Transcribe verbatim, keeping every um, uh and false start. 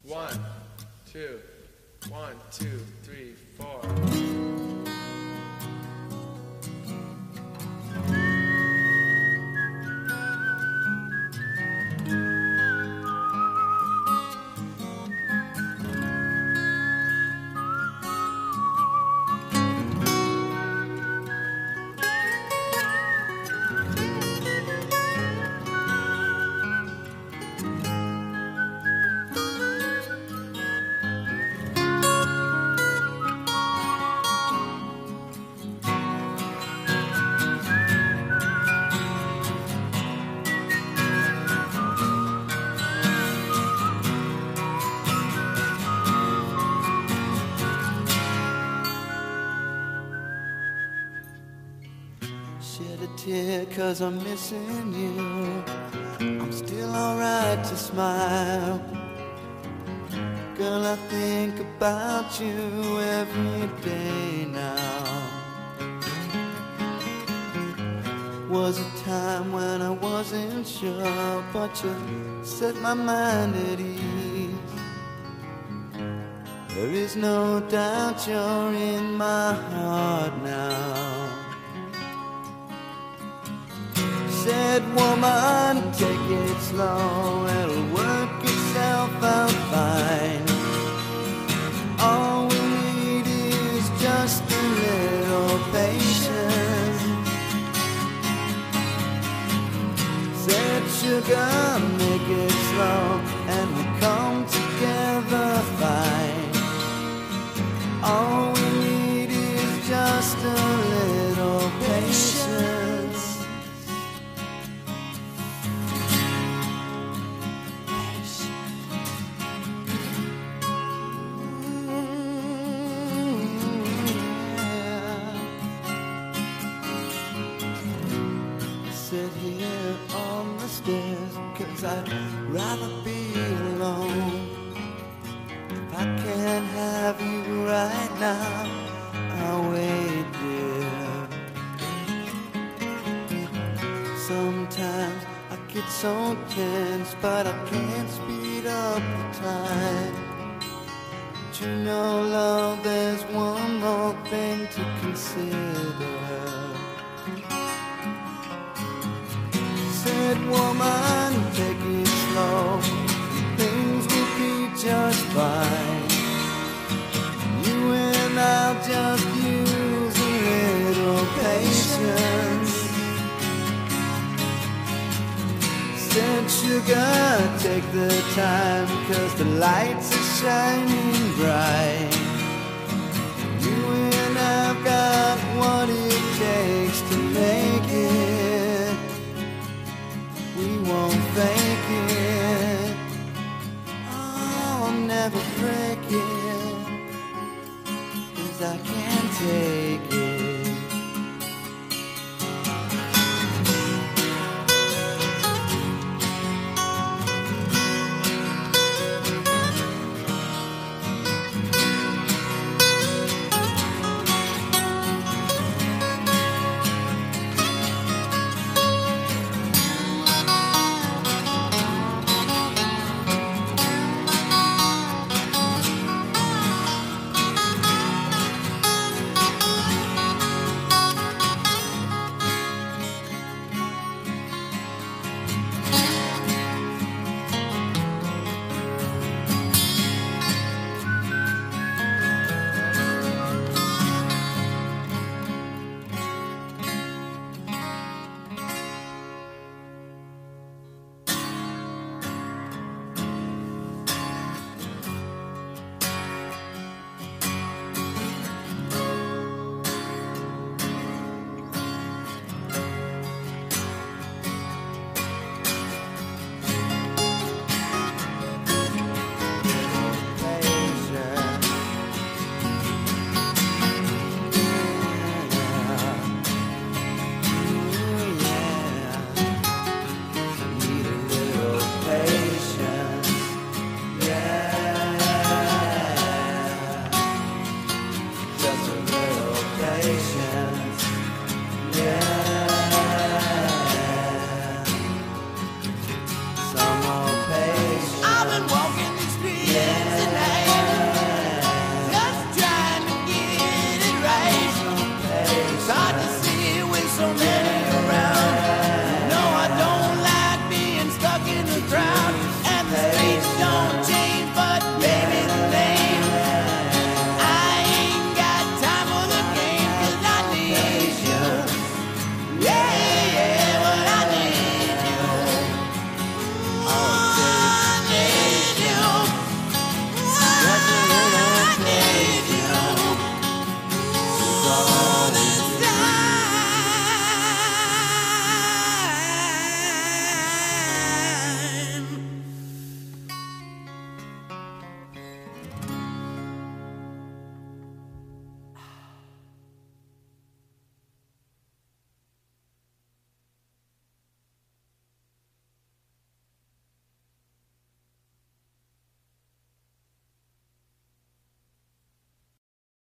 One, two, one, two, three, four. Shed a tear cause I'm missing you. I'm still alright to smile. Girl, I think about you every day now. Was a time when I wasn't sure, but you set my mind at ease. There is no doubt you're in my heart now. Said, woman, take it slow, it'll work itself out fine. All we need is just a little patience. Said, sugar, make it slow, and we'll come together fine. All we need is just a little patience. Sit here on the stairs, cause I'd rather be alone. If I can't have you right now, I'll wait, dear. Sometimes I get so tense, but I can't speed up the time. But you know, love, there's one more thing to consider. Said, woman, take it slow, things will be just fine. You and I'll just use a little patience. Said, sugar, take the time, cause the lights are shining bright. You and I've got what it takes to make it. We won't fake it, oh, I'll never break it, cause I can't take it.